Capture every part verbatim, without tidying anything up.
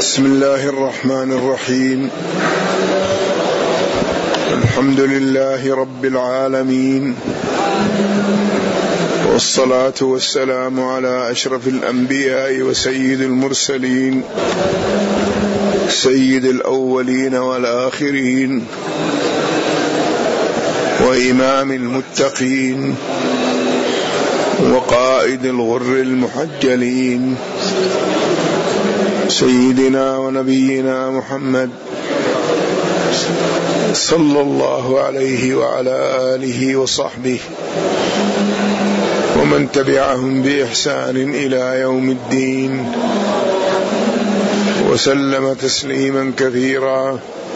بسم الله الرحمن الرحيم. الحمد لله رب العالمين، والصلاة والسلام على أشرف الأنبياء وسيد المرسلين، سيد الأولين والآخرين، وإمام المتقين، وقائد الغر المحجلين، سيدنا ونبينا محمد صلى الله عليه وعلى آله وصحبه ومن تبعهم بإحسان إلى يوم الدين، وسلم تسليما كثيرا.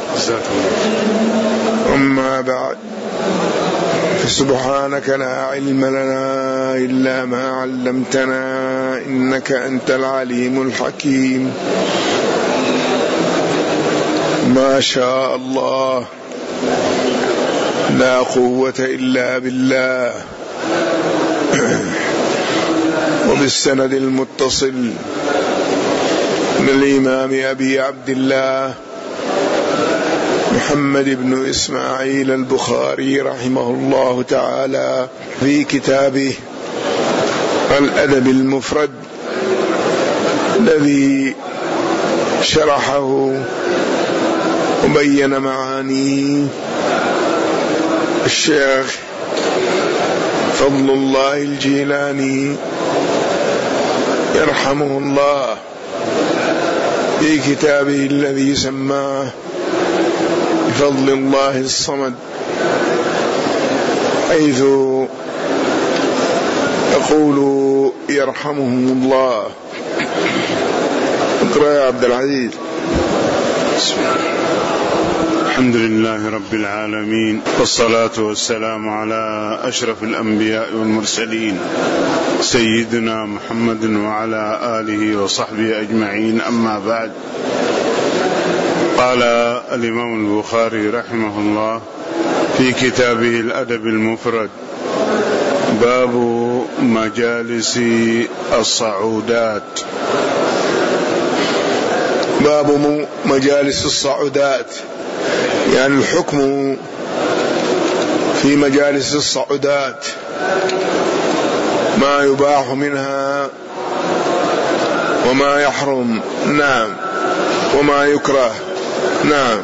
أما بعد، فسبحانك لا علم لنا إلا ما علمتنا إنك أنت العليم الحكيم. ما شاء الله، لا قوة إلا بالله. وبالسند المتصل من الإمام أبي عبد الله محمد بن إسماعيل البخاري رحمه الله تعالى في كتابه الأدب المفرد الذي شرحه وبين معانيه الشيخ فضل الله الجيلاني يرحمه الله في كتابه الذي سماه بفضل الله الصمد، حيث يقول يرحمهم الله. اقرأ يا عبد العزيز. الحمد لله رب العالمين، والصلاة والسلام على أشرف الأنبياء والمرسلين، سيدنا محمد وعلى آله وصحبه أجمعين. أما بعد، قال الإمام البخاري رحمه الله في كتابه الأدب المفرد: باب مجالس الصعودات. باب مجالس الصعودات، يعني الحكم في مجالس الصعودات، ما يباح منها وما يحرم، نعم، وما يكره، نعم.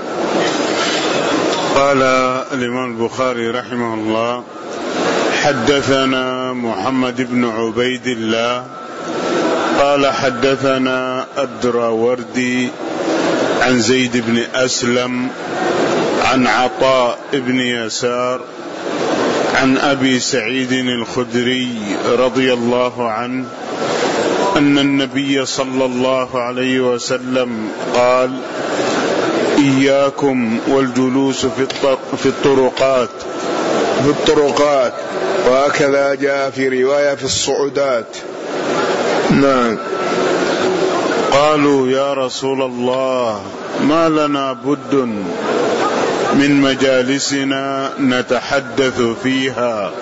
قال الإمام البخاري رحمه الله: حدثنا محمد بن عبيد الله قال حدثنا الدراوردي عن زيد بن أسلم عن عطاء بن يسار عن أبي سعيد الخدري رضي الله عنه أن النبي صلى الله عليه وسلم قال: إياكم والجلوس في الطرقات في الطرقات وهكذا جاء في رواية في الصعودات، نعم. قالوا: يا رسول الله، ما لنا بد من مجالسنا نتحدث فيها.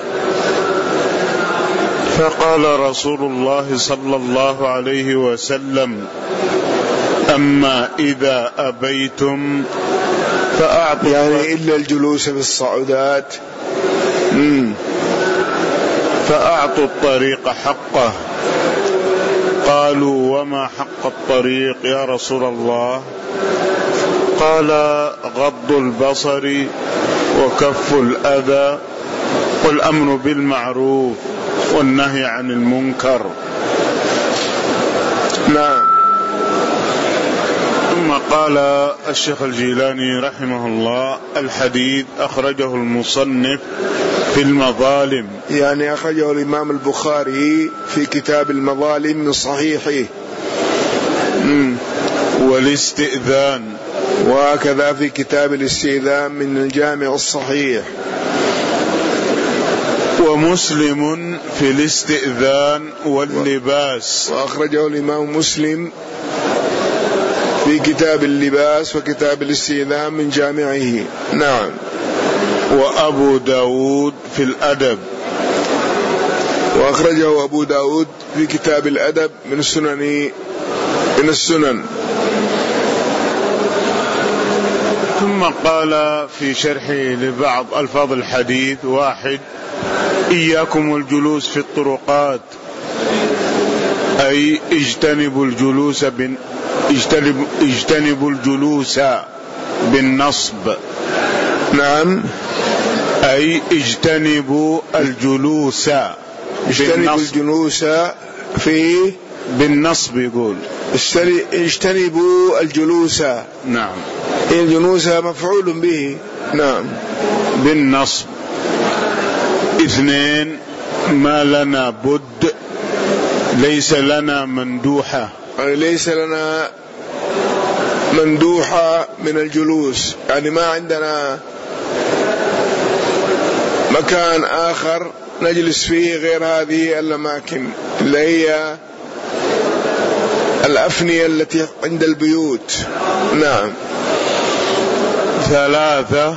فقال رسول الله صلى الله عليه وسلم: أما إذا أبيتم فأعطوا، يعني إلا الجلوس في الصعودات، فأعطوا الطريق حقه. قالوا: وما حق الطريق يا رسول الله؟ قال: غض البصر وكف الأذى والأمر بالمعروف والنهي عن المنكر. نعم. ثم قال الشيخ الجيلاني رحمه الله: الحديث أخرجه المصنف في المظالم، يعني أخرجه الإمام البخاري في كتاب المظالم من صحيحه. والاستئذان، وهكذا في كتاب الاستئذان من الجامع الصحيح. ومسلم في الاستئذان واللباس، وأخرجه الإمام مسلم في كتاب اللباس وكتاب الاستئذان من جامعه، نعم. وأبو داود في الأدب، وأخرجه أبو داود في كتاب الأدب من السنن من السنن ثم قال في شرحه لبعض ألفاظ الحديث: واحد، إياكم الجلوس في الطرقات، أي اجتنبوا الجلوس بن اجتنبوا, اجتنبوا الجلوس بالنصب. نعم، أي اجتنبوا الجلوس اجتنبوا الجلوس في بالنصب. يقول اجتنبوا الجلوس. نعم، الجلوس مفعول به. نعم، بالنصب. اثنين، ما لنا بد، ليس لنا مندوحة، ليس لنا مندوحة من الجلوس، يعني ما عندنا مكان آخر نجلس فيه غير هذه الأماكن اللي هي الأفنية التي عند البيوت. نعم. ثلاثة،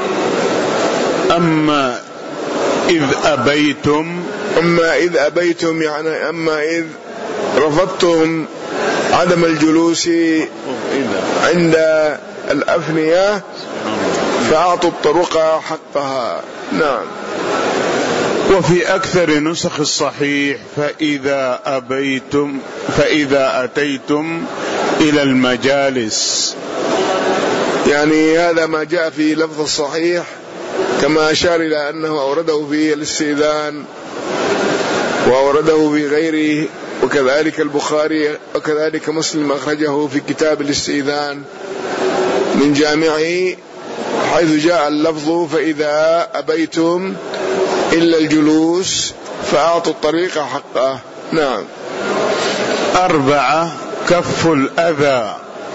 أما إذ أبيتم، أما إذ أبيتم يعني أما إذ رفضتم عدم الجلوس عند الأفنية فأعطوا الطرق حقها. نعم. وفي أكثر نسخ الصحيح: فإذا أبيتم فإذا أتيتم إلى المجالس. يعني هذا ما جاء في لفظ الصحيح، كما أشار إلى أنه أورده في الاستئذان وأورده في غيره، وكذلك البخاري وكذلك مسلم أخرجه في كتاب الاستئذان من جامعه، حيث جاء اللفظ: فإذا أبيتم إلا الجلوس فأعطوا الطريق حقه. نعم. أربعة، كف الأذى.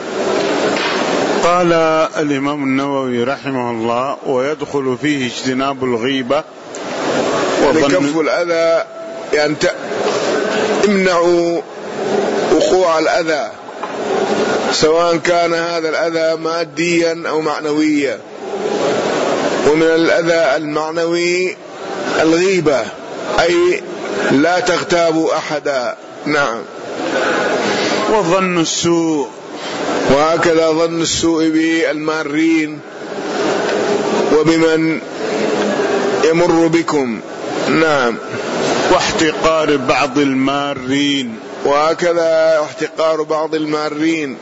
قال الإمام النووي رحمه الله: ويدخل فيه اجتناب الغيبة. يعني كف الأذى يعني امنعوا وقوع الأذى، سواء كان هذا الأذى ماديا أو معنويا. ومن الأذى المعنوي الغيبة، أي لا تغتابوا أحدا. نعم. وظن السوء، وهكذا ظن السوء بالمارين وبمن يمر بكم. نعم. واحتقار بعض المارين، وهكذا احتقار بعض المارين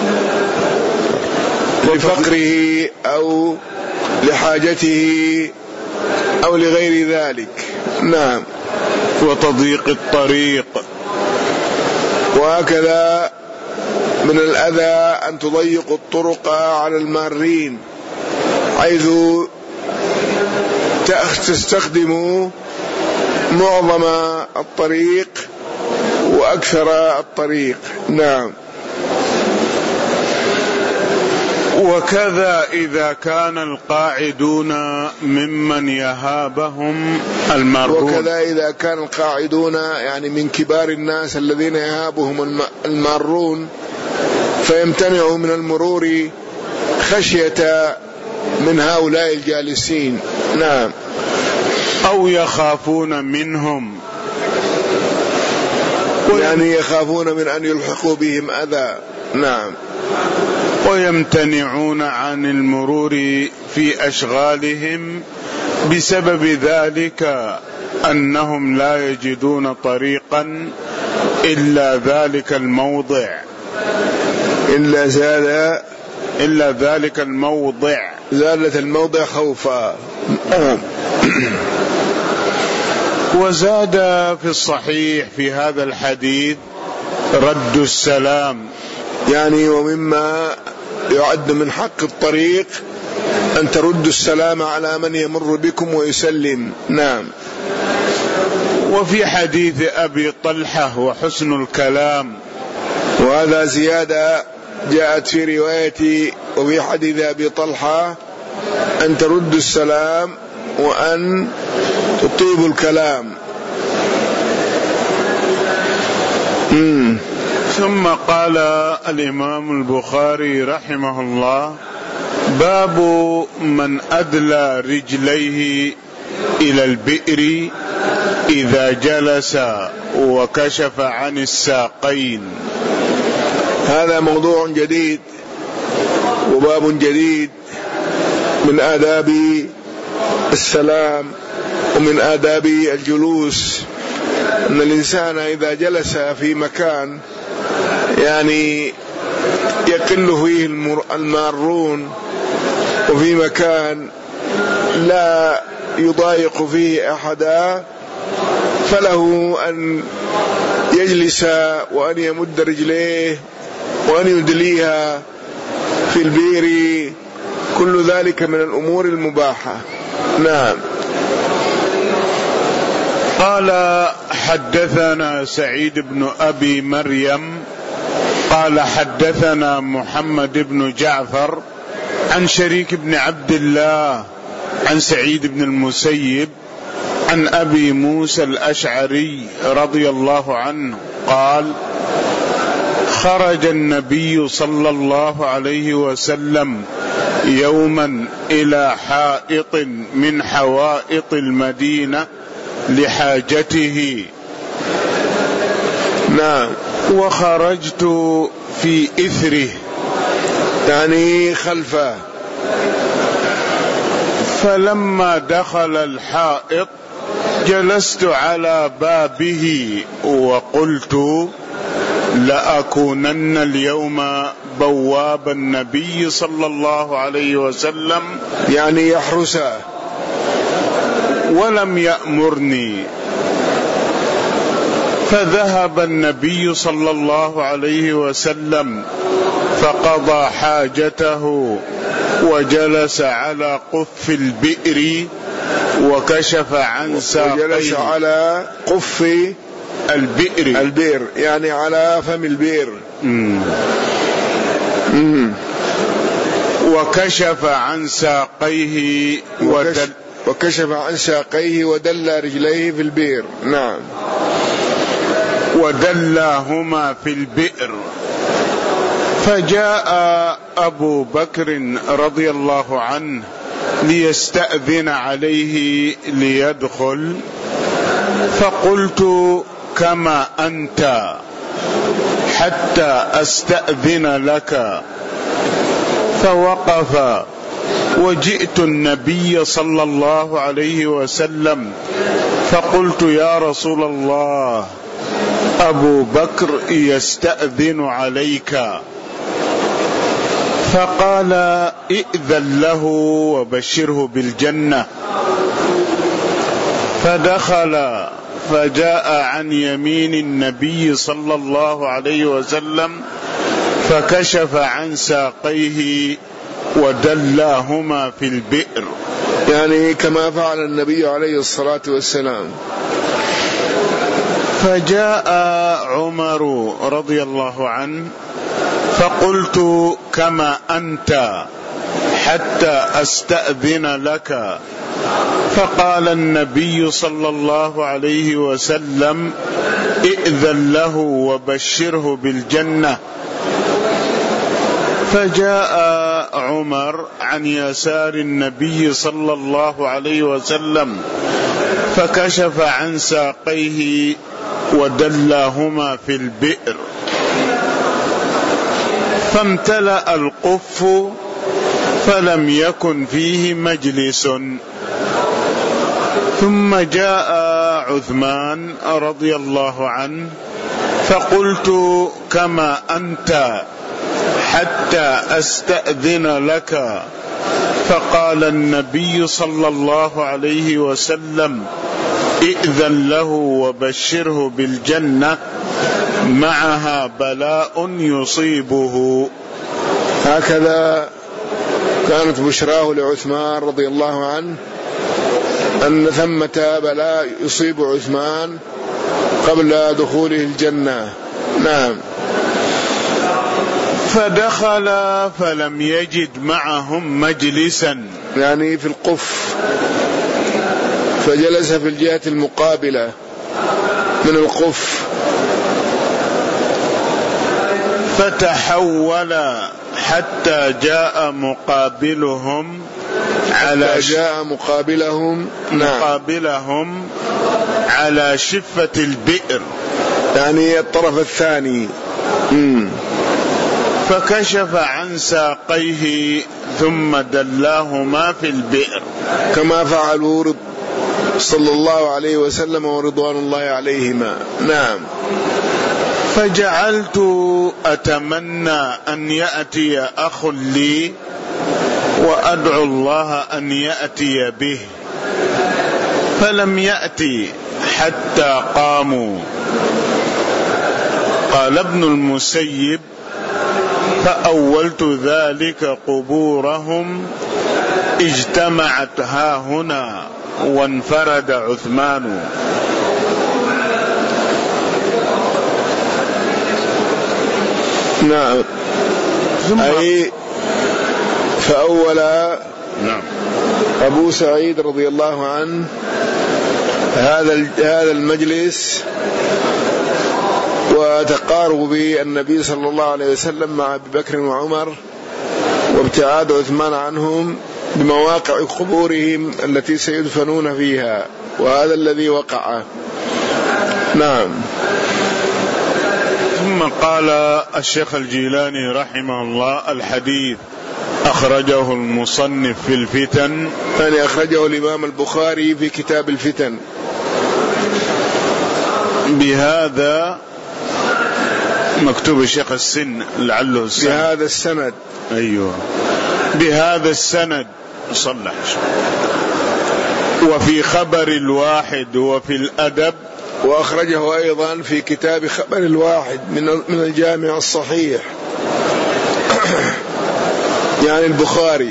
لفقره أو لحاجته أو لغير ذلك. نعم. وتضييق الطريق، وهكذا من الأذى أن تضيقوا الطرق على المارين، حيث تستخدموا معظم الطريق وأكثر الطريق. نعم. وكذا إذا كان القاعدون ممن يهابهم المارون. وكذا إذا كان القاعدون يعني من كبار الناس الذين يهابهم المارون، فيمتنعوا من المرور خشية من هؤلاء الجالسين. نعم. أو يخافون منهم، يعني يخافون من أن يلحقوا بهم أذى. نعم. ويمتنعون عن المرور في أشغالهم بسبب ذلك أنهم لا يجدون طريقا إلا ذلك الموضع إلا زاد إلا ذلك الموضع زالة الموضع خوفا. وزاد في الصحيح في هذا الحديث رد السلام، يعني ومما يعد من حق الطريق أن ترد السلام على من يمر بكم ويسلم. نعم. وفي حديث أبي طلحة وحسن الكلام، وهذا زيادة جاءت في رواية وفي حديث أبي طلحة أن ترد السلام وأن تطيب الكلام. مم. ثم قال الإمام البخاري رحمه الله: باب من أدلى رجليه إلى البئر إذا جلس وكشف عن الساقين. هذا موضوع جديد وباب جديد من آداب السلام ومن آداب الجلوس أن الإنسان إذا جلس في مكان يعني يقل فيه المارون وفي مكان لا يضايق فيه أحدا فله أن يجلس وأن يمد رجليه وأن يدليها في البير، كل ذلك من الأمور المباحة. نعم. قال حدثنا سعيد بن أبي مريم قال حدثنا محمد بن جعفر عن شريك بن عبد الله عن سعيد بن المسيب عن أبي موسى الأشعري رضي الله عنه قال خرج النبي صلى الله عليه وسلم يوما إلى حائط من حوائط المدينة لحاجته. نعم. وخرجت في إثره يعني خلفه. فلما دخل الحائط جلست على بابه وقلت لأكونن اليوم بواب النبي صلى الله عليه وسلم، يعني يحرسه، ولم يأمرني. فذهب النبي صلى الله عليه وسلم فقضى حاجته وجلس على قف البئر وكشف عن ساقيه. وجلس على قف البئر البئر يعني على فم البئر. مم. مم. وكشف عن ساقيه ودل وكشف عن ساقيه ودل رجليه في البئر. نعم. ودلاهما في البئر. فجاء أبو بكر رضي الله عنه ليستأذن عليه ليدخل، فقلت كما أنت حتى أستأذن لك. فوقف وجئت النبي صلى الله عليه وسلم فقلت يا رسول الله أبو بكر يستأذن عليك. فقال ائذن له وبشره بالجنة. فدخل فجاء عن يمين النبي صلى الله عليه وسلم فكشف عن ساقيه ودلاهما في البئر، يعني كما فعل النبي عليه الصلاة والسلام. فجاء عمر رضي الله عنه فقلت كما أنت حتى أستأذن لك. فقال النبي صلى الله عليه وسلم ائذن له وبشره بالجنة. فجاء عمر عن يسار النبي صلى الله عليه وسلم فكشف عن ساقيه ودلاهما في البئر. فامتلأ القف فلم يكن فيه مجلس. ثم جاء عثمان رضي الله عنه فقلت كما أنت حتى أستأذن لك. فقال النبي صلى الله عليه وسلم ائذن له وبشره بالجنة معها بلاء يصيبه. هكذا كانت بشراه لعثمان رضي الله عنه أن ثمة بلاء يصيب عثمان قبل دخوله الجنة. نعم. فدخل فلم يجد معهم مجلسا، يعني في القف، فجلس في الجهة المقابلة من القف. فتحول حتى جاء مقابلهم على جاء مقابلهم مقابلهم على شفة البئر، يعني الطرف الثاني. مم. فكشف عن ساقيه ثم دلاهما في البئر كما فعلوا صلى الله عليه وسلم ورضوان الله عليهما. نعم. فجعلت أتمنى أن يأتي أخ لي وأدعو الله أن يأتي به، فلم يأتي حتى قاموا. قال ابن المسيب: فأولت ذلك قبورهم اجتمعت ها هنا وانفرد عثمان. نعم. أي فأول نعم أبو سعيد رضي الله عنه هذا هذا المجلس وتقارب النبي صلى الله عليه وسلم مع أبي بكر وعمر وابتعاد عثمان عنهم بمواقع قبورهم التي سيدفنون فيها، وهذا الذي وقع. نعم. ثم قال الشيخ الجيلاني رحمه الله: الحديث أخرجه المصنف في الفتن، يعني أخرجه الإمام البخاري في كتاب الفتن بهذا مكتوب الشيخ السن لعله السند، بهذا السند. أيوه بهذا السند صلح. وفي خبر الواحد وفي الأدب، وأخرجه أيضا في كتاب خبر الواحد من من الجامع الصحيح يعني البخاري.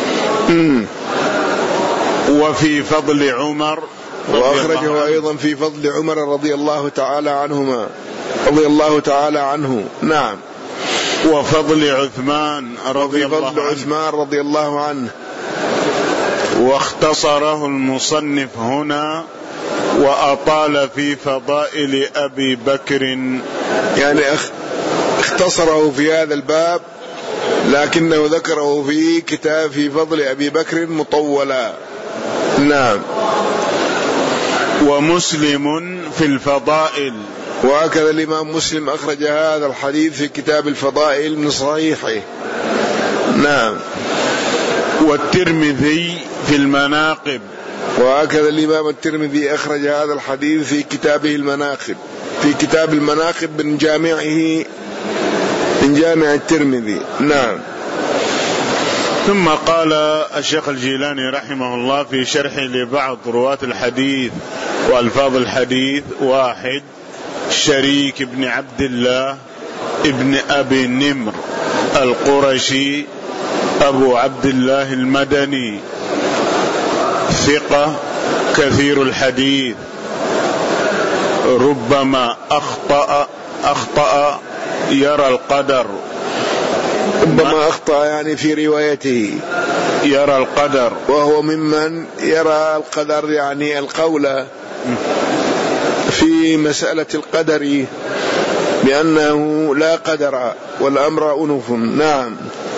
وفي فضل عمر، وأخرجه أيضا في فضل عمر رضي الله تعالى عنهما رضي الله تعالى عنه. نعم. وفضل عثمان رضي الله عنه، عثمان رضي الله عنه. واختصره المصنف هنا وأطال في فضائل أبي بكر، يعني اختصره في هذا الباب لكنه ذكره في كتاب في فضل أبي بكر مطولا. نعم. ومسلم في الفضائل، وهكذا الإمام مسلم أخرج هذا الحديث في كتاب الفضائل من صحيحه. نعم. والترمذي في المناقب، وهكذا الإمام الترمذي أخرج هذا الحديث في كتابه المناقب في كتاب المناقب من جامعه من جامع الترمذي. نعم. ثم قال الشيخ الجيلاني رحمه الله في شرح لبعض رواة الحديث وألفاظ الحديث: واحد، شريك بن عبد الله ابن أبي نمر القرشي أبو عبد الله المدني، ثقة كثير الحديث، ربما أخطأ أخطأ يرى القدر، ربما أخطأ يعني في روايته، يرى القدر، وهو ممن يرى القدر يعني القول في مسألة القدر بأنه لا قدر والأمر أنف. نعم.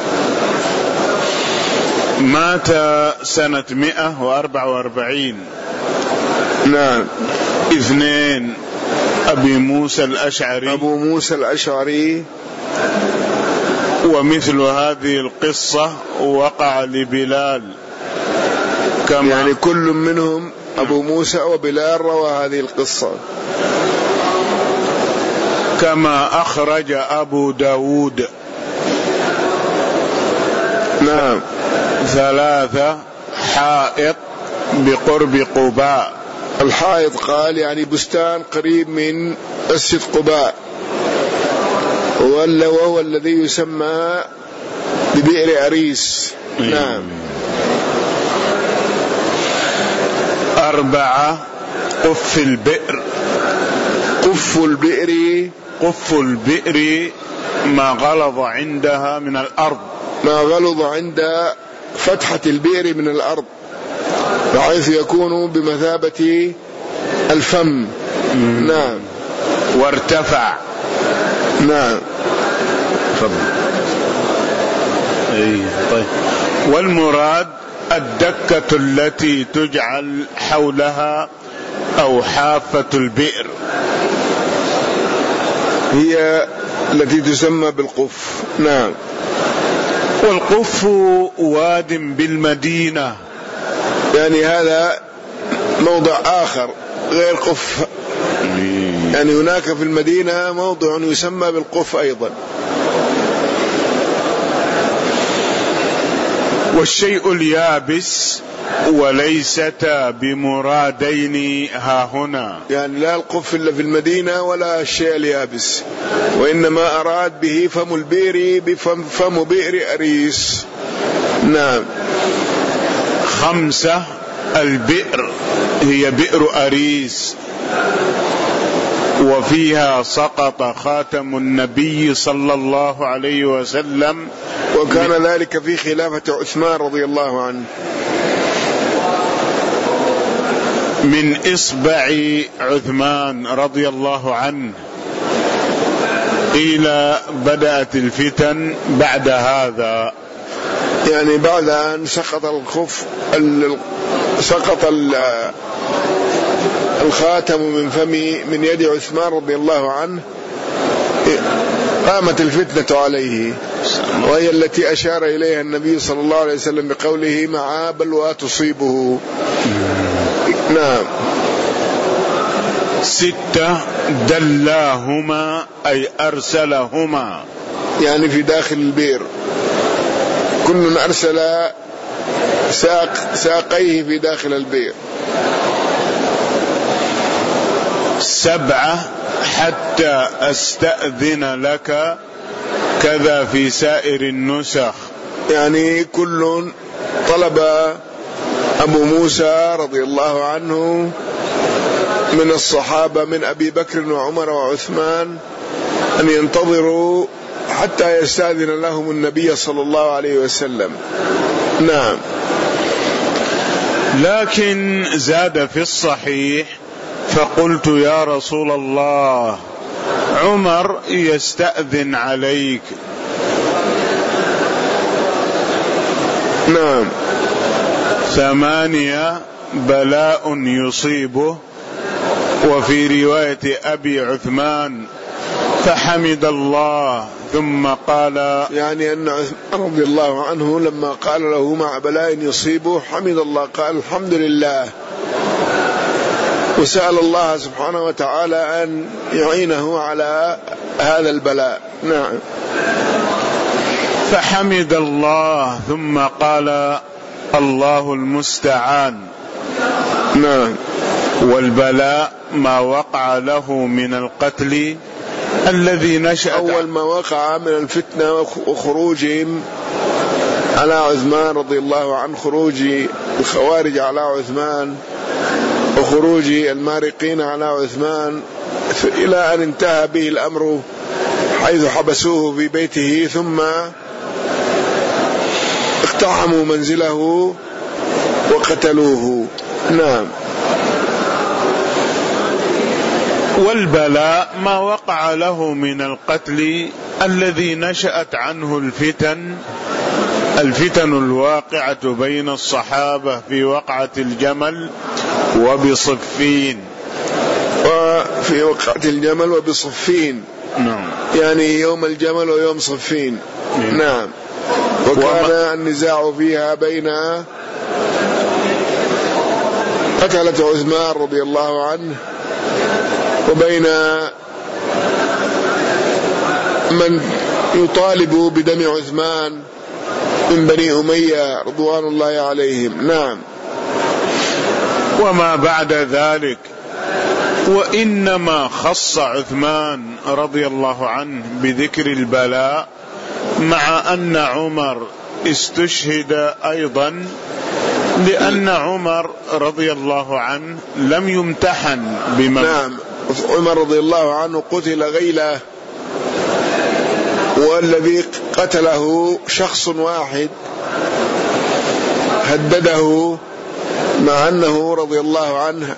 مات سنة مئة وأربعة وأربعين. نعم. اثنين، أبي موسى الأشعري أبو موسى الأشعري. ومثل هذه القصة وقع لبلال، كما يعني كل منهم أبو موسى وبلال روى هذه القصة، كما أخرج أبو داود. نعم. ثلاثة، حائط بقرب قباء. الحائط قال يعني بستان قريب من مسجد قباء، وهو الذي يسمى ببئر أريس. نعم. أربعة، قف البئر. قف البئر، قف البئر ما غلظ عندها من الأرض، ما غلظ عند فتحة البئر من الأرض بحيث يكون بمثابة الفم. مم. نعم. وارتفع. نعم. فضل. أي طيب. والمراد الدكة التي تجعل حولها أو حافة البئر، هي التي تسمى بالقف. نعم. والقف قف واد بالمدينة، يعني هذا موضع آخر غير قف، يعني هناك في المدينة موضع يسمى بالقف أيضا. والشيء اليابس وليستا بمرادين ها هنا، يعني لا القف إلا في المدينة ولا الشيء اليابس، وإنما أراد به فم البئر بفم فم بئر أريس. نعم. خمسة، البئر هي بئر أريس، وفيها سقط خاتم النبي صلى الله عليه وسلم، وكان ذلك في خلافة عثمان رضي الله عنه، من إصبع عثمان رضي الله عنه. قيل بدأت الفتن بعد هذا، يعني بعد أن سقط الخف سقط الخاتم من فمي من يد عثمان رضي الله عنه، قامت الفتنة عليه، وهي التي أشار إليها النبي صلى الله عليه وسلم بقوله مع بلوى تصيبه. نعم. ستة، دلاهما أي أرسلهما، يعني في داخل البئر، كل أرسل ساق ساقيه في داخل البئر. سبعة، حتى أستأذن لك، كذا في سائر النسخ، يعني كل طلب أبو موسى رضي الله عنه من الصحابة من أبي بكر وعمر وعثمان أن ينتظروا حتى يستأذن لهم النبي صلى الله عليه وسلم. نعم. لكن زاد في الصحيح: فقلت يا رسول الله عمر يستأذن عليك. نعم. ثمانية، بلاء يصيبه، وفي رواية أبي عثمان فحمد الله ثم قال، يعني أن عثمان رضي الله عنه لما قال له مع بلاء يصيبه حمد الله، قال الحمد لله، وسأل الله سبحانه وتعالى أن يعينه على هذا البلاء. نعم. فحمد الله ثم قال الله المستعان. نعم. والبلاء ما وقع له من القتل الذي نشأ، أول ما وقع من الفتنة وخروجهم على عثمان رضي الله عنه، خروج الخوارج على عثمان وخروج المارقين على عثمان، إلى أن انتهى به الأمر حيث حبسوه في بيته ثم اقتحموا منزله وقتلوه. نعم. والبلاء ما وقع له من القتل الذي نشأت عنه الفتن، الفتن الواقعة بين الصحابة في وقعة الجمل وبصفين، وفي وقعة الجمل وبصفين. نعم. يعني يوم الجمل ويوم صفين. نعم. نعم. وكان وما... النزاع فيها بين قتلة عثمان رضي الله عنه وبين من يطالب بدم عثمان من بني أمية رضوان الله عليهم. نعم. وما بعد ذلك، وإنما خص عثمان رضي الله عنه بذكر البلاء، مع أن عمر استشهد أيضا، لأن عمر رضي الله عنه لم يمتحن بمن. نعم. عمر رضي الله عنه قتل غيلة، والذي قتله شخص واحد هدده، مع أنه رضي الله عنه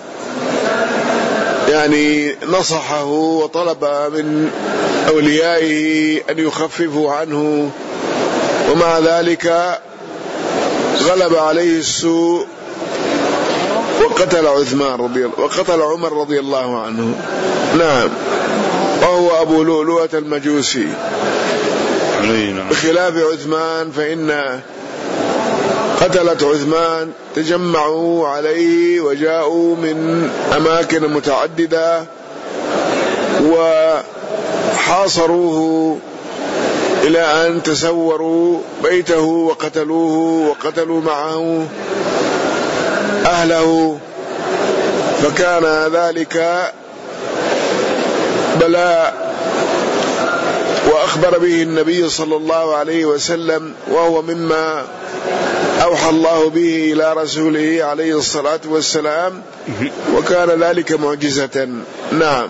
يعني نصحه وطلب من أوليائه أن يخففوا عنه، ومع ذلك غلب عليه السوء وقتل عثمان رضي الله وقتل عمر رضي الله عنه. نعم. وهو أبو لؤلؤة المجوسي. بخلاف عثمان فإن قتلة عثمان تجمعوا عليه وجاءوا من أماكن متعددة وحاصروه إلى أن تسوروا بيته وقتلوه وقتلوا معه أهله، فكان ذلك بلاء وأخبر به النبي صلى الله عليه وسلم، وهو مما أوحى الله به إلى رسوله عليه الصلاة والسلام، وكان ذلك معجزة. نعم.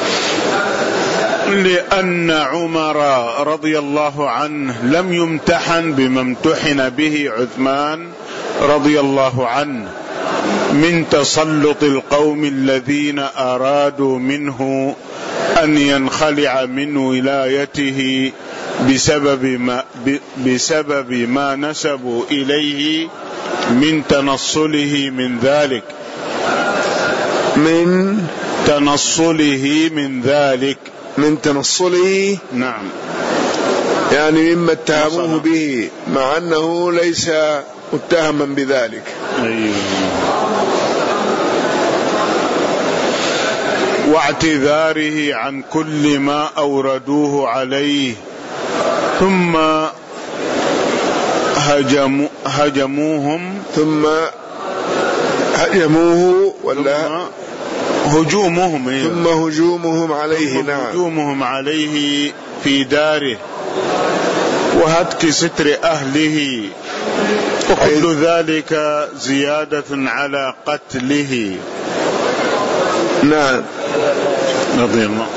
لأن عمر رضي الله عنه لم يمتحن بما امتحن به عثمان رضي الله عنه من تسلط القوم الذين أرادوا منه أن ينخلع من ولايته بسبب ما, بسبب ما نسبوا إليه من تنصله من ذلك من تنصله من ذلك من تنصله نعم، يعني مما اتهموه به مع أنه ليس متهما بذلك. أيوه. واعتذاره عن كل ما أوردوه عليه، ثم هجموا هجموهم ثم هجموه ولا هجومهم ثم هجومهم عليه ثم نعم هجومهم عليه في داره وهتك ستر أهله، وكل ذلك زيادة على قتله. نعم. رضي الله.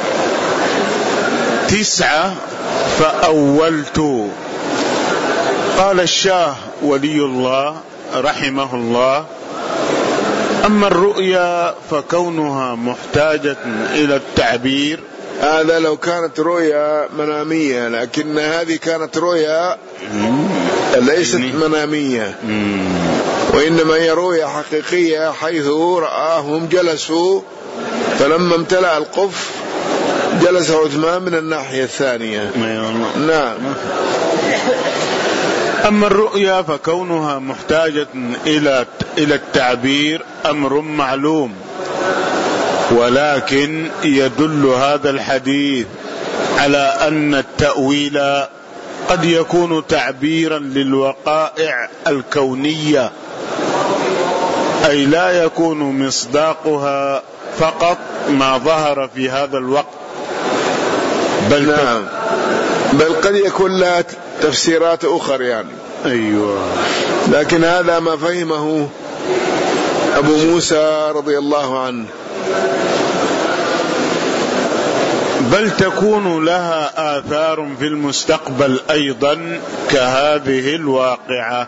تسعة. فأولت. قال الشاه ولي الله رحمه الله: أما الرؤيا فكونها محتاجة إلى التعبير. هذا لو كانت رؤيا منامية، لكن هذه كانت رؤيا ليست منامية، وإنما هي رؤيا حقيقية، حيث رآهم جلسوا، فلما امتلأ القف جلس عثمان من الناحية الثانية. نعم. أما الرؤيا فكونها محتاجة إلى إلى التعبير أمر معلوم، ولكن يدل هذا الحديث على أن التأويل قد يكون تعبيرا للوقائع الكونية، أي لا يكون مصداقها فقط ما ظهر في هذا الوقت، بل نعم بل قد يكون لها تفسيرات أخرى يعني. أيوة. لكن هذا ما فهمه أبو موسى رضي الله عنه. بل تكون لها آثار في المستقبل أيضا كهذه الواقعة.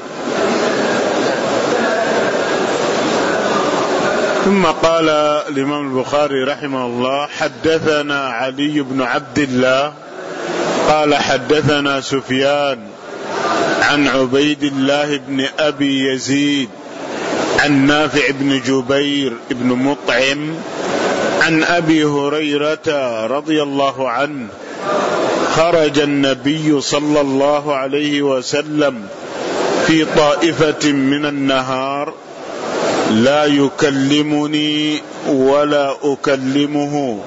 ثم قال الإمام البخاري رحمه الله: حدثنا علي بن عبد الله قال حدثنا سفيان عن عبيد الله بن أبي يزيد عن نافع بن جبير بن مطعم عن أبي هريرة رضي الله عنه: خرج النبي صلى الله عليه وسلم في طائفة من النهار لا يكلمني ولا أكلمه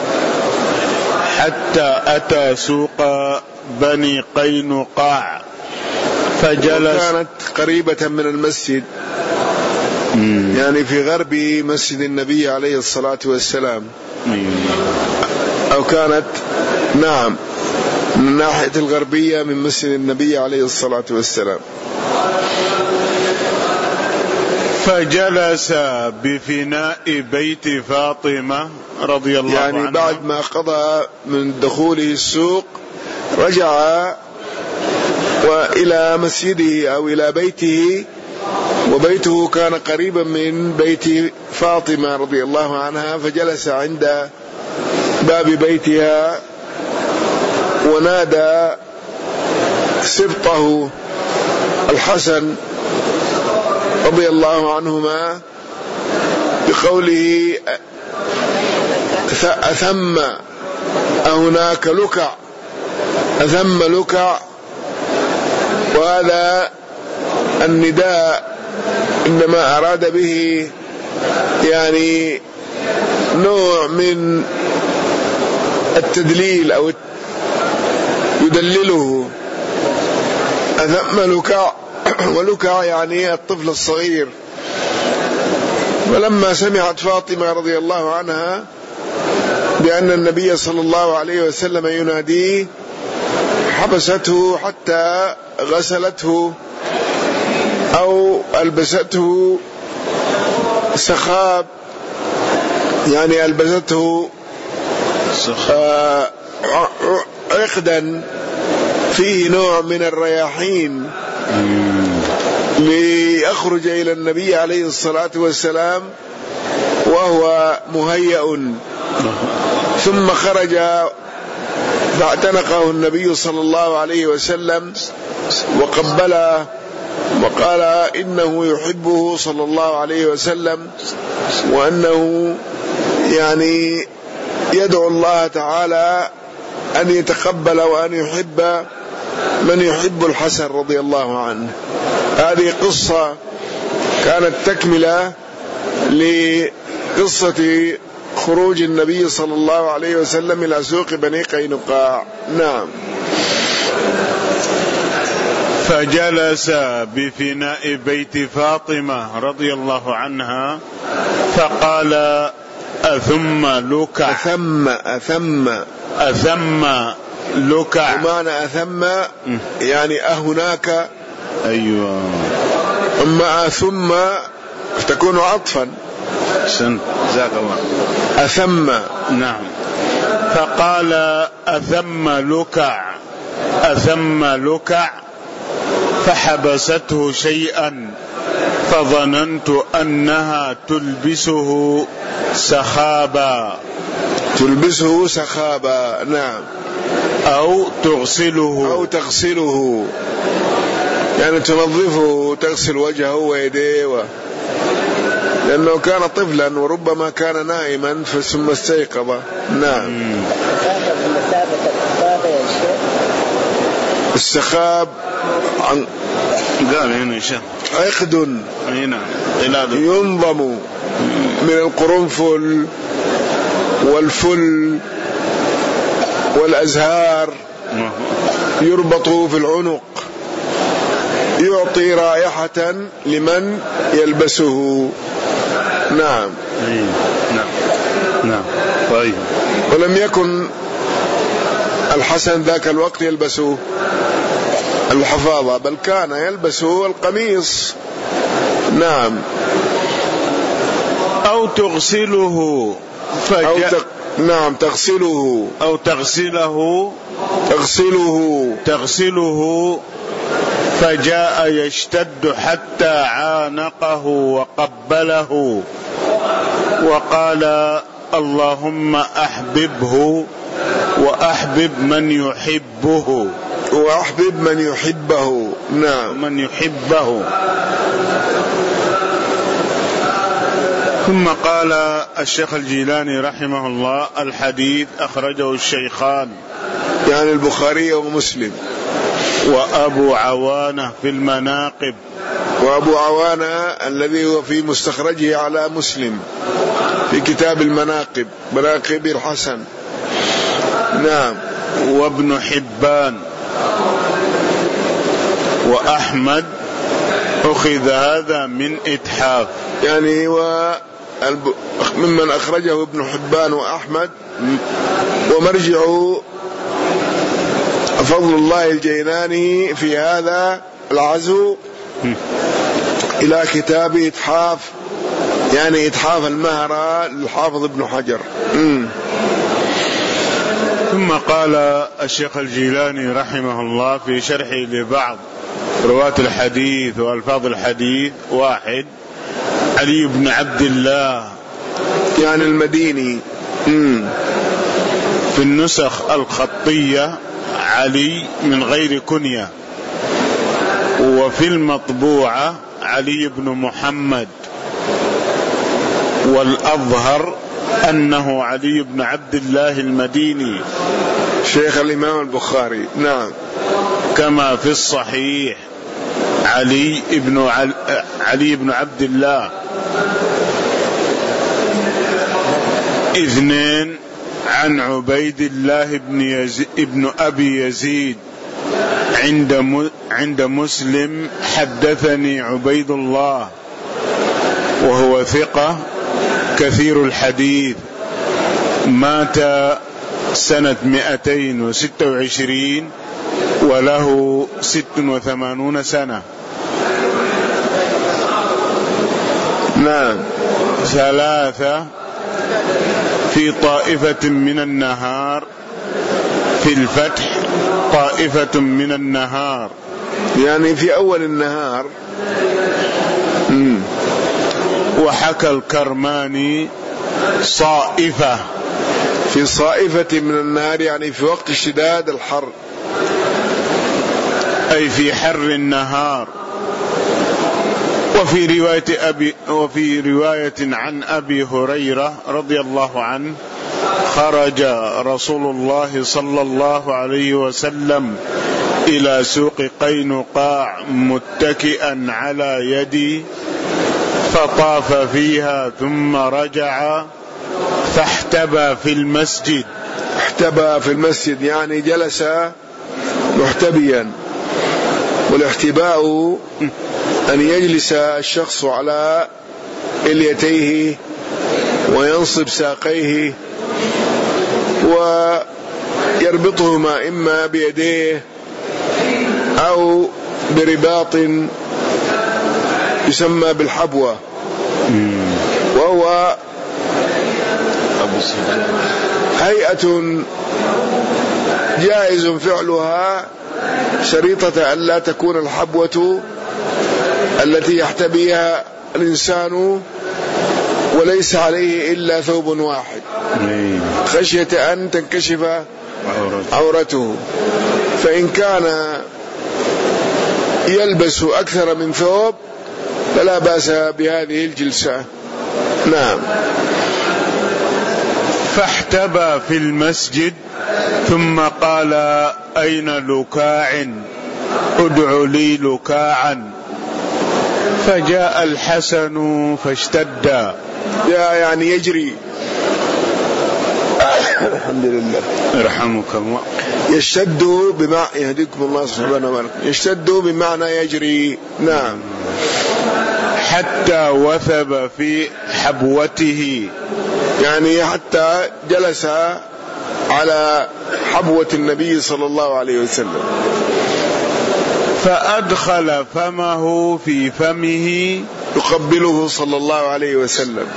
حتى أتى سوق بني قينقاع فجلس. كانت قريبة من المسجد، مم. يعني في غرب مسجد النبي عليه الصلاة والسلام، مم. أو كانت نعم من الناحية الغربية من مسجد النبي عليه الصلاة والسلام. فجلس بفناء بيت فاطمة رضي الله عنها، يعني بعد ما قضى من دخوله السوق رجع وإلى مسجده أو إلى بيته، وبيته كان قريبا من بيت فاطمة رضي الله عنها، فجلس عند باب بيتها ونادى سبطه الحسن رضي الله عنهما بقوله: أثم أهناك لكع؟ أثم لكع، وهذا النداء إنما أراد به يعني نوع من التدليل أو يدلله. أثم لكع، ولكع يعني الطفل الصغير. ولما سمعت فاطمة رضي الله عنها بأن النبي صلى الله عليه وسلم يناديه حبسته حتى غسلته أو ألبسته سخاب، يعني ألبسته عقدا فيه نوع من الرياحين ليخرج إلى النبي عليه الصلاة والسلام وهو مهيأ. ثم خرج فاعتنقه النبي صلى الله عليه وسلم وقبله وقال إنه يحبه صلى الله عليه وسلم، وأنه يعني يدعو الله تعالى أن يتقبل وأن يحب من يحب الحسن رضي الله عنه. هذه قصة كانت تكملة لقصة خروج النبي صلى الله عليه وسلم إلى سوق بني قينقاع. نعم. فجلس بفناء بيت فاطمة رضي الله عنها فقال أثم لكع. أثم أثم أثم لكع، ومعنى أثم يعني أهناك. أيوة. أما ثم تكون عطفا. سن جزاك الله. أثم. نعم. فقال أثم لكع أثم لكع فحبسته شيئا فظننت أنها تلبسه سخابا. تلبسه سخابا. نعم. أو تغسله أو تغسله، يعني تنظفه، تغسل وجهه ويديه و... لأنه كان طفلا وربما كان نائما ثم استيقظ. نعم. السخاب عن قال هنا شيء عقد هنا ينظم من القرنفل والفل والأزهار، يربط في العنق، يعطي رائحة لمن يلبسه. نعم. نعم. نعم. طيب. ولم يكن الحسن ذاك الوقت يلبسه الحفاظة، بل كان يلبسه القميص. نعم. أو تغسله فجاء. أو تق... نعم تغسله أو تغسله تغسله تغسله فجاء يشتد حتى عانقه وقبله وقال اللهم أحببه وأحبب من يحبه وأحبب من يحبه. نعم. من يحبه. ثم قال الشيخ الجيلاني رحمه الله الحديث أخرجه الشيخان، يعني البخاري ومسلم، وأبو عوانة في المناقب. وأبو عوانة الذي هو في مستخرجه على مسلم في كتاب المناقب، مناقب الحسن. نعم. وابن حبان وأحمد أخذ هذا من إتحاف، يعني وممن أخرجه ابن حبان وأحمد. ومرجع فضل الله الجيلاني في هذا العزو إلى كتاب إتحاف، يعني إتحاف المهرة للحافظ ابن حجر. م. ثم قال الشيخ الجيلاني رحمه الله في شرحه لبعض رواة الحديث وألفاظ الحديث: واحد، علي بن عبد الله يعني المديني. م. في النسخ الخطية علي من غير كنية، وفي المطبوعة علي بن محمد، والأظهر أنه علي بن عبد الله المديني شيخ الإمام البخاري. نعم. كما في الصحيح علي بن علي بن عبد الله اثنين عن عبيد الله بن يزيد ابن أبي يزيد عند عند مسلم حدثني عبيد الله وهو ثقة كثير الحديث مات سنة مئتين وستة وعشرين وله ست وثمانون سنة. نعم. ثلاثة في طائفة من النهار، في الفتح طائفة من النهار يعني في أول النهار. مم. وحكى الكرماني صائفة، في صائفة من النهار يعني في وقت اشتداد الحر، أي في حر النهار. وفي رواية أبي وفي رواية عن أبي هريرة رضي الله عنه خرج رسول الله صلى الله عليه وسلم إلى سوق قينقاع متكئا على يدي فطاف فيها ثم رجع فاحتبى في المسجد. احتبى في المسجد يعني جلس محتبيا، والاحتباء أن يجلس الشخص على إليتيه وينصب ساقيه ويربطهما إما بيديه أو برباط يسمى بالحبوة، وهو هيئة جائز فعلها شريطة أن لا تكون الحبوة التي يحتبيها الإنسان وليس عليه إلا ثوب واحد خشية أن تنكشف عورته، فإن كان يلبس أكثر من ثوب فلا بأس بهذه الجلسة. نعم. فاحتبى في المسجد ثم قال أين لكاع ادع لي لكاعا، فجاء الحسن فاشتد، يا يعني يجري الحمد لله يرحمك الله، يشتد بمعنى يهديكم الله سبحانه وتعالى، يشتد بمعنى يجري. نعم. حتى وثب في حبوته يعني حتى جلس على حبوة النبي صلى الله عليه وسلم، فأدخل فمه في فمه يقبله صلى الله عليه وسلم،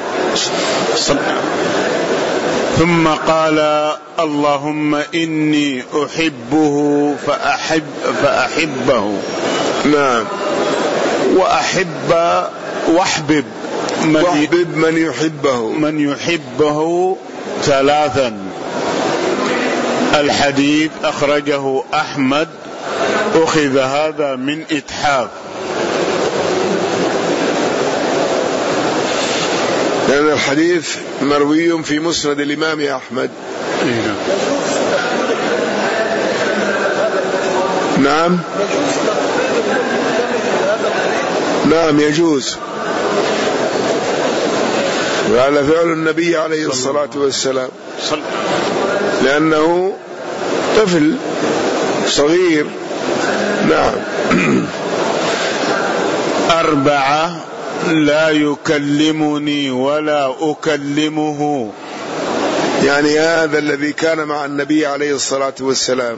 ثم قال اللهم إني أحبه فأحب فأحبه. نعم. وأحب واحبب من, واحبب من يحبه من يحبه ثلاثا. الحديث أخرجه أحمد، أخذ هذا من إتحاف، لأن يعني الحديث مروي في مسند الإمام أحمد. نعم. نعم يجوز، وعلى فعل النبي عليه الصلاة والسلام، لأنه طفل صغير. نعم. أربعة لا يكلمني ولا أكلمه، يعني هذا الذي كان مع النبي عليه الصلاة والسلام.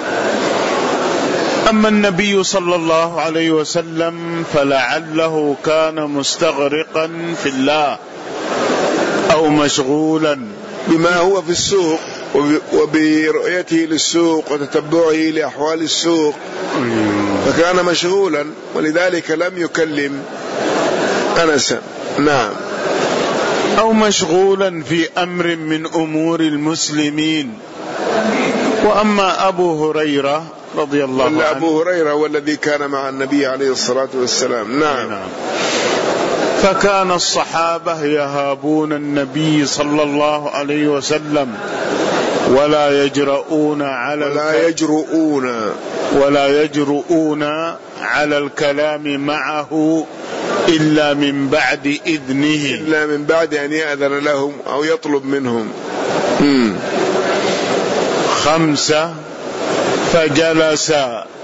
أما النبي صلى الله عليه وسلم فلعله كان مستغرقا في الله أو مشغولا بما هو في السوق وبرؤيته للسوق وتتبعه لأحوال السوق، فكان مشغولا ولذلك لم يكلم أنسا. نعم. أو مشغولا في أمر من أمور المسلمين. وأما أبو هريرة رضي الله عنه، أبو هريرة والذي كان مع النبي عليه الصلاة والسلام. نعم. نعم. فكان الصحابة يهابون النبي صلى الله عليه وسلم ولا يجرؤون على ولا يجرؤون ولا يجرؤون على الكلام معه إلا من بعد إذنه إلا من بعد أن يأذن لهم أو يطلب منهم. مم. خمسة فجلس،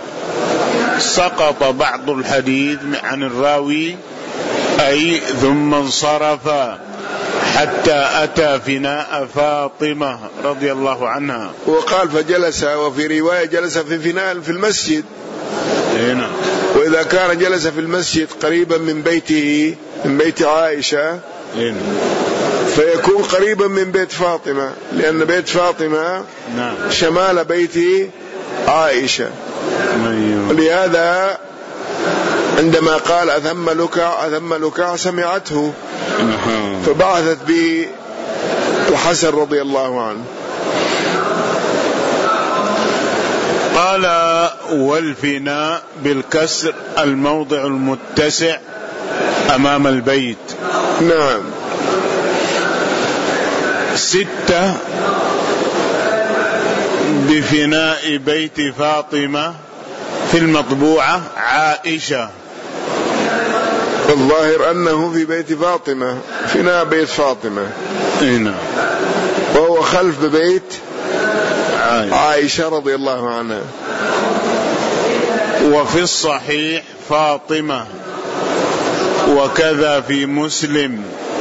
سقط بعض الحديث عن الراوي أي ثم انصرف حتى أتى فناء فاطمة رضي الله عنها. وقال فجلس، وفي رواية جلس في فناء في المسجد هنا. وإذا كان جلس في المسجد قريبا من بيته من بيت عائشة هنا. فيكون قريبا من بيت فاطمة، لأن بيت فاطمة نعم. شمال بيت عائشة. أيوه. لهذا عندما قال أثم لكع أثم لكع سمعته فبعثت به الحسن رضي الله عنه. قال والفناء بالكسر الموضع المتسع أمام البيت. نعم. ستة بفناء بيت فاطمة في المطبوعة عائشة. الظاهر أنه في بيت فاطمة، فناء بيت فاطمة هنا، وهو خلف بيت عائشة. عائشة رضي الله عنها. وفي الصحيح فاطمة، وكذا في مسلم.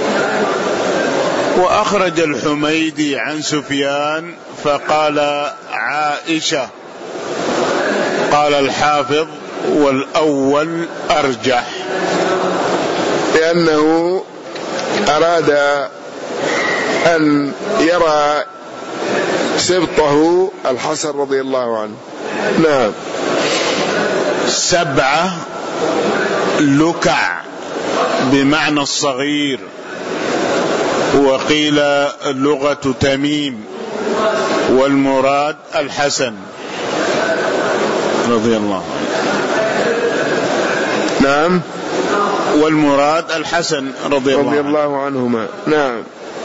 وأخرج الحميدي عن سفيان فقال عائشة. قال الحافظ والأول أرجح، لأنه أراد أن يرى سبطه الحسن رضي الله عنه. نعم. سبعة لكع بمعنى الصغير، وقيل لغة تميم، والمراد الحسن رضي الله عنه. نعم. والمراد الحسن رضي الله, رضي الله عنهما. نعم.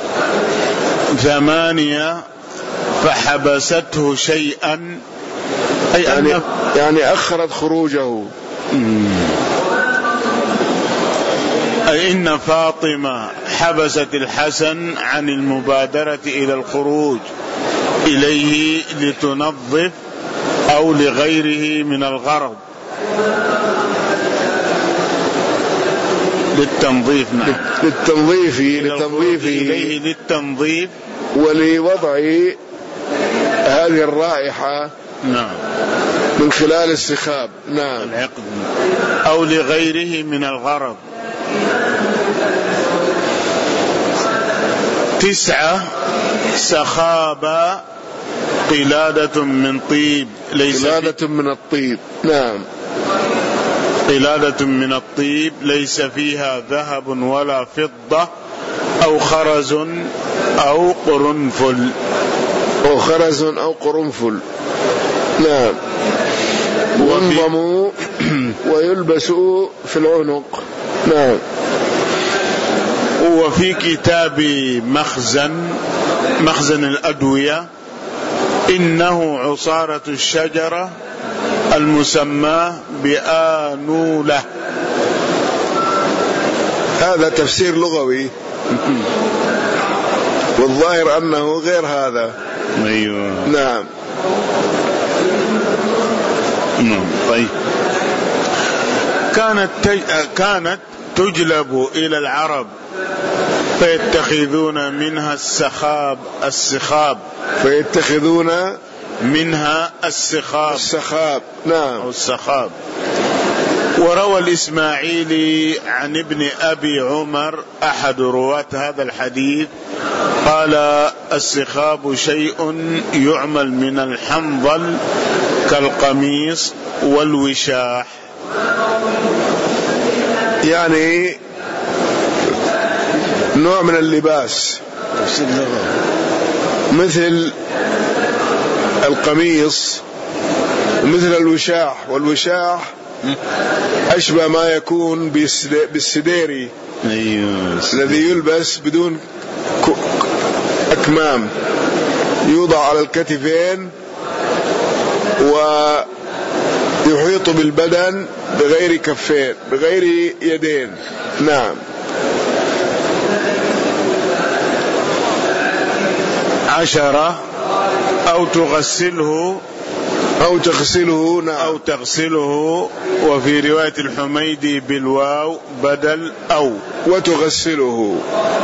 ثمانية فحبسته شيئا، أي يعني, أن يعني أخرت خروجه. أي إن فاطمة حبست الحسن عن المبادرة إلى الخروج إليه لتنظف أو لغيره من الغرض، للتنظيف. نعم. للتنظيف للتنظيف إليه للتنظيف ولوضع هذه الرائحة. نعم. من خلال السخاب. نعم. العقد أو لغيره من الغرض. تسعة سخابة قلادة من طيب ليس قلادة من الطيب. نعم. قلادة من الطيب ليس فيها ذهب ولا فضة أو خرز أو قرنفل. أو خرز أو قرنفل. نعم. وانضم ويلبس في العنق. نعم. وفي كتاب مخزن مخزن الأدوية إنه عصارة الشجرة المسمى بآنولة. هذا تفسير لغوي، والظاهر أنه غير هذا. أيوة. نعم. نعم. طيب. كانت تج... كانت تجلب إلى العرب فيتخذون منها السخاب السخاب فيتخذون منها السخاب السخاب. نعم. أو السخاب. وروى الإسماعيلي عن ابن أبي عمر أحد رواة هذا الحديث قال السخاب شيء يعمل من الحنظل كالقميص والوشاح، يعني نوع من اللباس مثل القميص ومثل الوشاح. والوشاح أشبه ما يكون بالسديري. أيوة. الذي يلبس بدون أكمام. يوضع على الكتفين ويحيط بالبدن بغير كفين بغير يدين. نعم. عشرة أو تغسله أو تغسله. نعم. أو تغسله. وفي رواية الحميدي بالواو بدل أو وتغسله.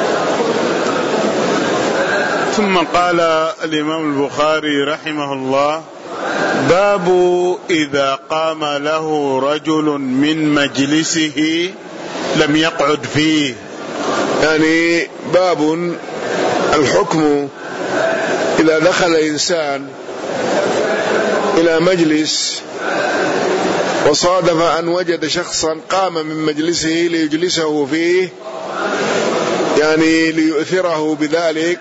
ثم قال الإمام البخاري رحمه الله: باب إذا قام له رجل من مجلسه لم يقعد فيه. يعني باب الحكم إذا دخل إنسان إلى مجلس وصادف أن وجد شخصا قام من مجلسه ليجلسه فيه، يعني ليؤثره بذلك،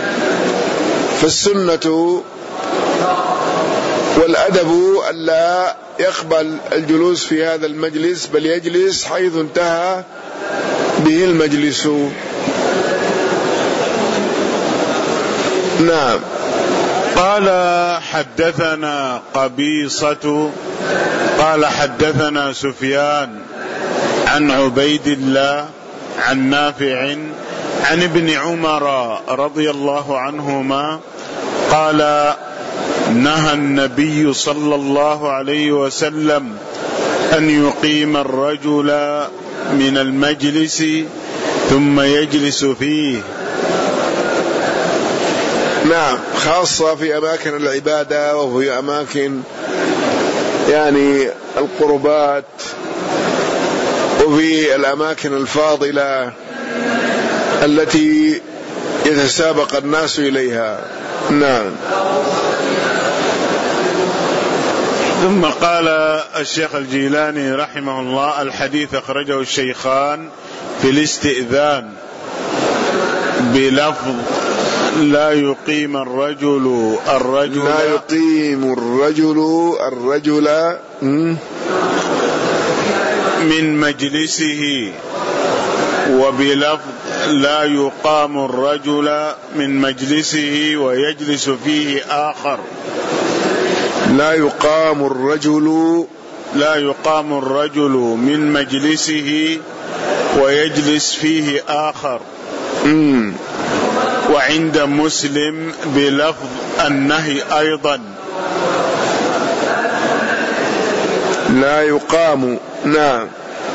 فالسنة والأدب ألا يقبل الجلوس في هذا المجلس، بل يجلس حيث انتهى به المجلس. نعم. قال: حدثنا قبيصة قال حدثنا سفيان عن عبيد الله عن نافع عن ابن عمر رضي الله عنهما قال: نهى النبي صلى الله عليه وسلم أن يقيم الرجل من المجلس ثم يجلس فيه. نعم، خاصة في أماكن العبادة وفي أماكن يعني القربات وفي الأماكن الفاضلة التي يتسابق الناس إليها. نعم. ثم قال الشيخ الجيلاني رحمه الله: الحديث أخرجه الشيخان في الاستئذان بلفظ: لا يقيم الرجل الرجل لا يقيم الرجل الرجل من مجلسه، وبلفظ: لا يقام الرجل من مجلسه ويجلس فيه آخر. لا يقام الرجل لا يقام الرجل من مجلسه ويجلس فيه آخر. مم. وعند مسلم بلفظ النهي أيضا: لا يقام. نعم.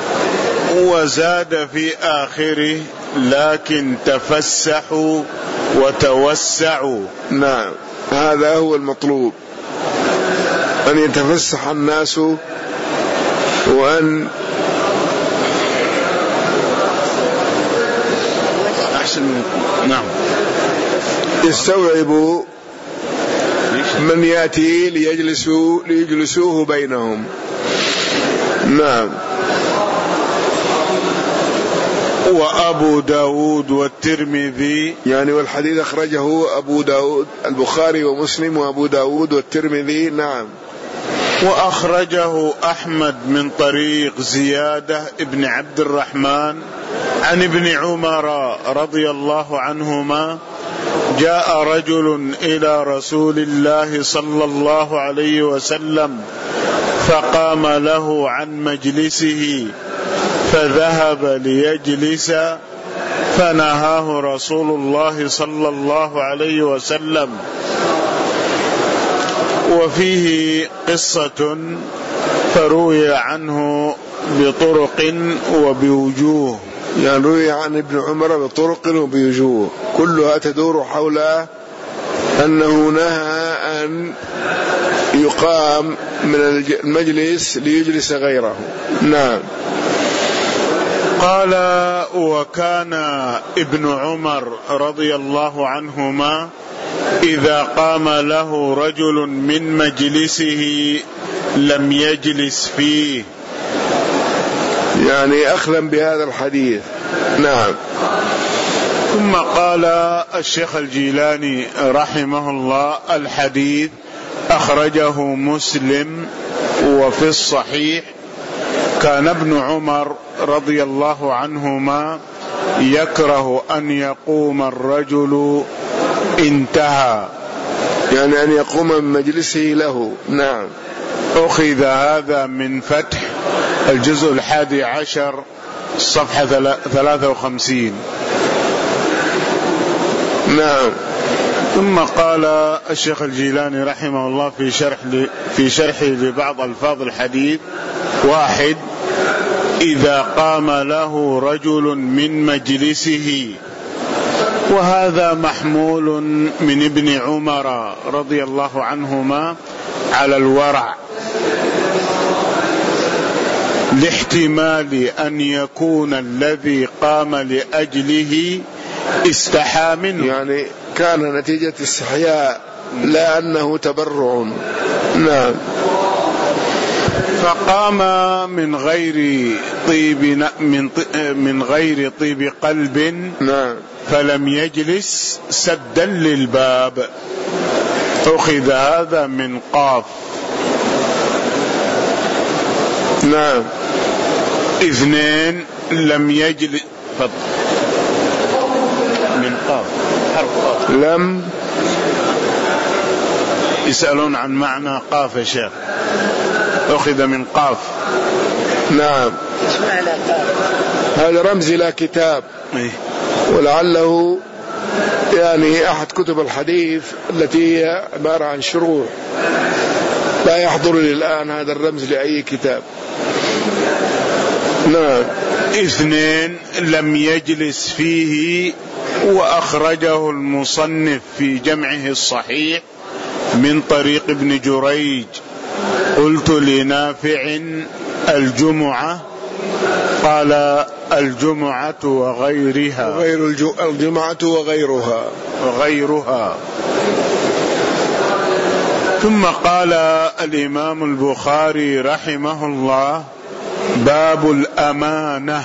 وزاد في آخره: لكن تفسحوا وتوسعوا. نعم، هذا هو المطلوب، أن يتفسح الناس وأن أحسن. نعم. يستوعبوا من يأتي ليجلسوا ليجلسوه بينهم. نعم. وأبو داود والترمذي، يعني والحديث أخرجه أبو داود، البخاري ومسلم وأبو داود والترمذي. نعم. وأخرجه أحمد من طريق زيادة ابن عبد الرحمن عن ابن عمر رضي الله عنهما: جاء رجل إلى رسول الله صلى الله عليه وسلم فقام له عن مجلسه فذهب ليجلس، فنهاه رسول الله صلى الله عليه وسلم. وفيه قصة فروي عنه بطرق وبوجوه. يعني روي عن ابن عمر بطرق وبوجوه، كلها تدور حول أنه نهى أن يقام من المجلس ليجلس غيره. نعم. قال: وكان ابن عمر رضي الله عنهما إذا قام له رجل من مجلسه لم يجلس فيه، يعني أخذا بهذا الحديث. نعم. ثم قال الشيخ الجيلاني رحمه الله: الحديث أخرجه مسلم. وفي الصحيح: كان ابن عمر رضي الله عنهما يكره أن يقوم الرجل. انتهى. يعني أن يقوم من مجلسه له. نعم. أخذ هذا من فتح الجزء الحادي عشر صفحة ثلاثة وخمسين. نعم. ثم قال الشيخ الجيلاني رحمه الله في شرح في شرحه لبعض ألفاظ الحديث: واحد، إذا قام له رجل من مجلسه، وهذا محمول من ابن عمر رضي الله عنهما على الورع، لاحتمال أن يكون الذي قام لأجله استحى منه، يعني كان نتيجة استحياء لا أنه تبرع. نعم. فقام من غير طيب من من غير طيب قلب. نعم. فلم يجلس سدا للباب. أخذ هذا من قاف. نعم. اثنين، لم يجلس من قاف حرف قاف. لم يسألون عن معنى قاف يا شيخ. أخذ من قاف. نعم. هذا رمز إلى كتاب، ولعله يعني أحد كتب الحديث التي هي عبارة عن شروح، لا يحضر لي الآن هذا الرمز لأي كتاب. نعم. اثنين، لم يجلس فيه، وأخرجه المصنف في جمعه الصحيح من طريق ابن جريج. قلت لنافع: الجمعة؟ قال: الجمعة وغيرها. غير الجمعة وغيرها وغيرها. ثم قال الإمام البخاري رحمه الله: باب الأمانة.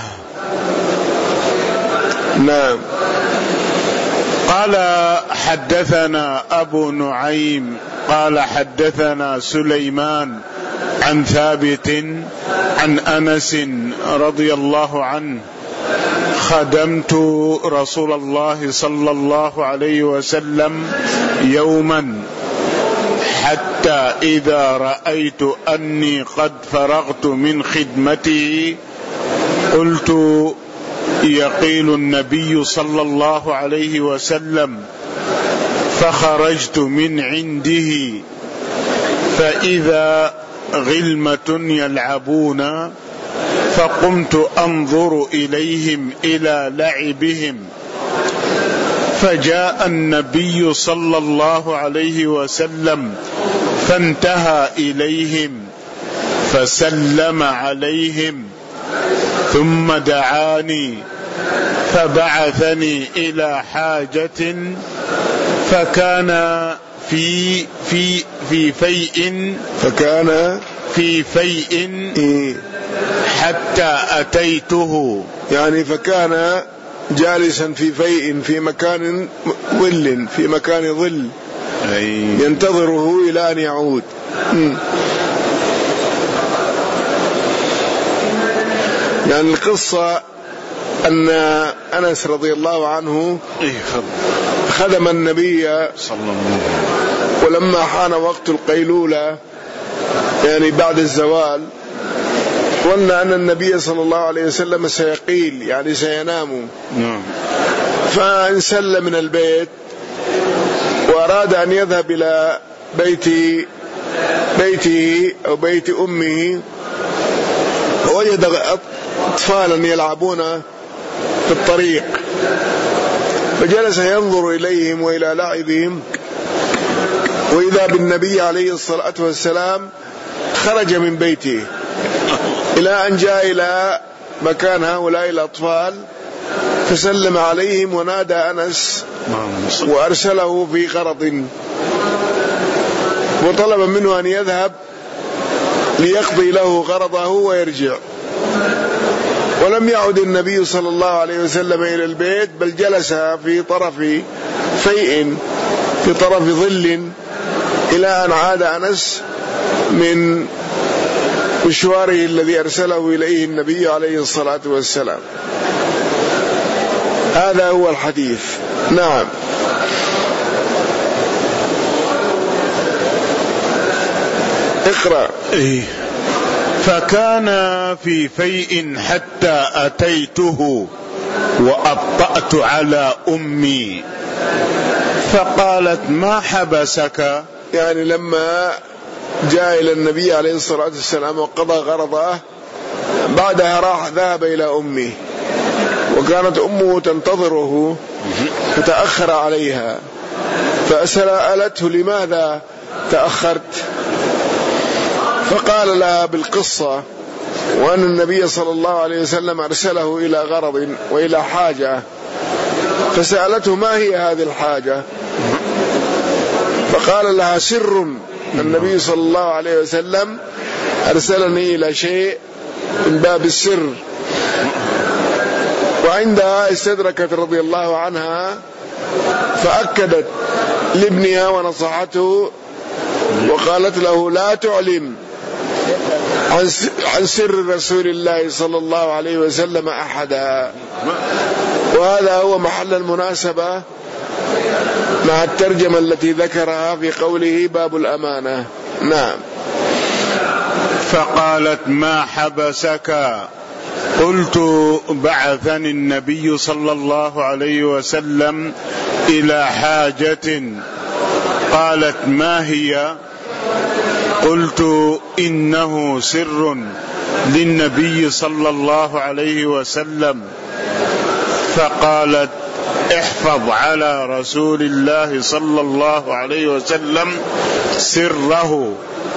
نعم. قال: حدثنا أبو نعيم قال حدثنا سليمان عن ثابت عن أنس رضي الله عنه: خدمت رسول الله صلى الله عليه وسلم يوما، حتى إذا رأيت أني قد فرغت من خدمته قلت: يقيل النبي صلى الله عليه وسلم. فخرجت من عنده فإذا غلمة يلعبون، فقمت أنظر إليهم إلى لعبهم، فجاء النبي صلى الله عليه وسلم فانتهى إليهم فسلم عليهم، ثم دعاني فبعثني إلى حاجة، فكان في في في فيء فكان في فيء حتى أتيته، يعني فكان جالسا في فيء في مكان ظل في مكان ظل ينتظره إلى أن يعود. يعني القصة أن أنس رضي الله عنه خدم النبي صلى الله عليه وسلم، ولما حان وقت القيلولة يعني بعد الزوال ظن أن النبي صلى الله عليه وسلم سيقيل يعني سينام، فانسل من البيت وأراد أن يذهب إلى بيت بيته أو بيت أمه، فوجد أطفالا يلعبون في الطريق، فجلس ينظر إليهم وإلى لعبهم، وإذا بالنبي عليه الصلاة والسلام خرج من بيته إلى أن جاء إلى مكان هؤلاء الأطفال فسلم عليهم ونادى أنس وأرسله في غرض، وطلب منه أن يذهب ليقضي له غرضه ويرجع، ولم يعد النبي صلى الله عليه وسلم إلى البيت، بل جلس في طرف فيء في طرف ظل إلى أن عاد أنس من مشواره الذي أرسله إليه النبي عليه الصلاة والسلام. هذا هو الحديث. نعم. اقرأ. إيه. فكان في فيء حتى أتيته وأبطأت على أمي فقالت ما حبسك؟ يعني لما جاء إلى النبي عليه الصلاة والسلام وقضى غرضه بعدها راح ذهب إلى أمه، وكانت أمه تنتظره فتأخر عليها، فسألته لماذا تأخرت؟ فقال لها بالقصة، وأن النبي صلى الله عليه وسلم أرسله إلى غرض وإلى حاجة، فسألته ما هي هذه الحاجة؟ فقال لها سر، النبي صلى الله عليه وسلم أرسلني إلى شيء من باب السر. وعندها استدركت رضي الله عنها فأكدت لابنها ونصحته وقالت له لا تعلم عن سر رسول الله صلى الله عليه وسلم أحدا. وهذا هو محل المناسبة مع الترجمة التي ذكرها في قوله باب الأمانة. نعم. فقالت ما حبسك؟ قلت بعثني النبي صلى الله عليه وسلم إلى حاجة. قالت ما هي؟ قلت إنه سر للنبي صلى الله عليه وسلم. فقالت احفظ على رسول الله صلى الله عليه وسلم سره،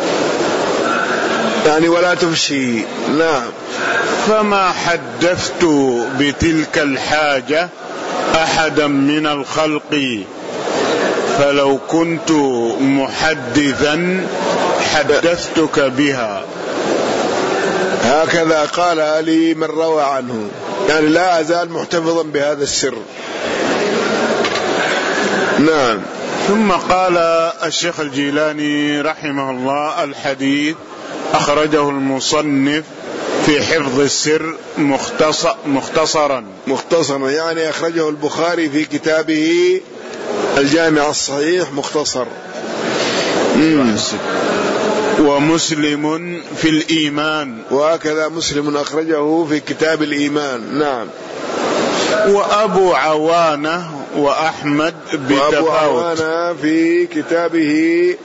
يعني ولا تفشي. نعم. فما حدثت بتلك الحاجة أحدا من الخلق، فلو كنت محدثا حدثتك بها. هكذا قال لي من روى عنه، يعني لا أزال محتفظا بهذا السر. نعم. ثم قال الشيخ الجيلاني رحمه الله الحديث أخرجه المصنف في حفظ السر مختصر مختصرا مختصرا يعني أخرجه البخاري في كتابه الجامع الصحيح مختصر. مم. ومسلم في الإيمان، وهكذا مسلم أخرجه في كتاب الإيمان. نعم. وأبو عوانة وأحمد بتفاوت. وأبو عوانة في كتابه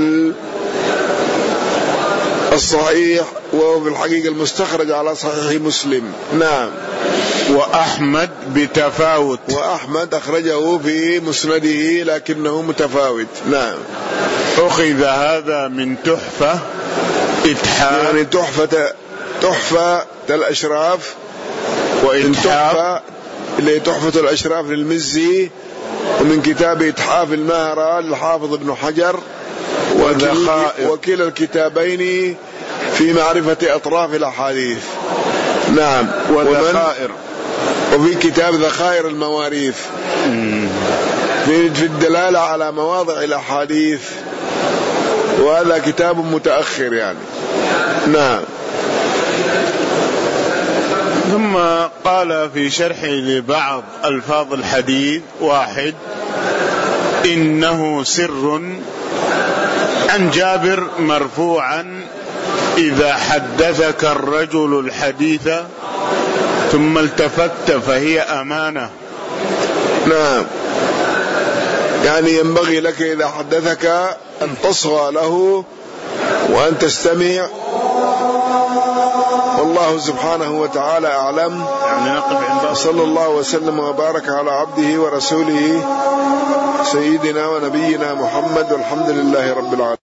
الصحيح، وهو في الحقيقة المستخرج على صحيح مسلم. نعم. وأحمد بتفاوت. وأحمد أخرجه في مسنده لكنه متفاوت. نعم. أخذ هذا من تحفة إتحاف، يعني تحفة تحفة الأشراف وإتحاف اللي تحفة الأشراف للمزي، ومن كتاب إتحاف المهرة للحافظ ابن حجر، وكلا الكتابين في معرفة أطراف الأحاديث. نعم. وذخائر، وفي كتاب ذخائر المواريث في الدلالة على مواضع الأحاديث، وهذا كتاب متأخر يعني. نعم. ثم قال في شرحه لبعض ألفاظ الحديث واحد إنه سر عن جابر مرفوعا إذا حدثك الرجل الحديث ثم التفت فهي أمانة. نعم. يعني ينبغي لك إذا حدثك أن تصغى له وأن تستمع، والله سبحانه وتعالى أعلم. يعني نقف عند صلى الله وسلم وبارك على عبده ورسوله سيدنا ونبينا محمد، والحمد لله رب العالمين.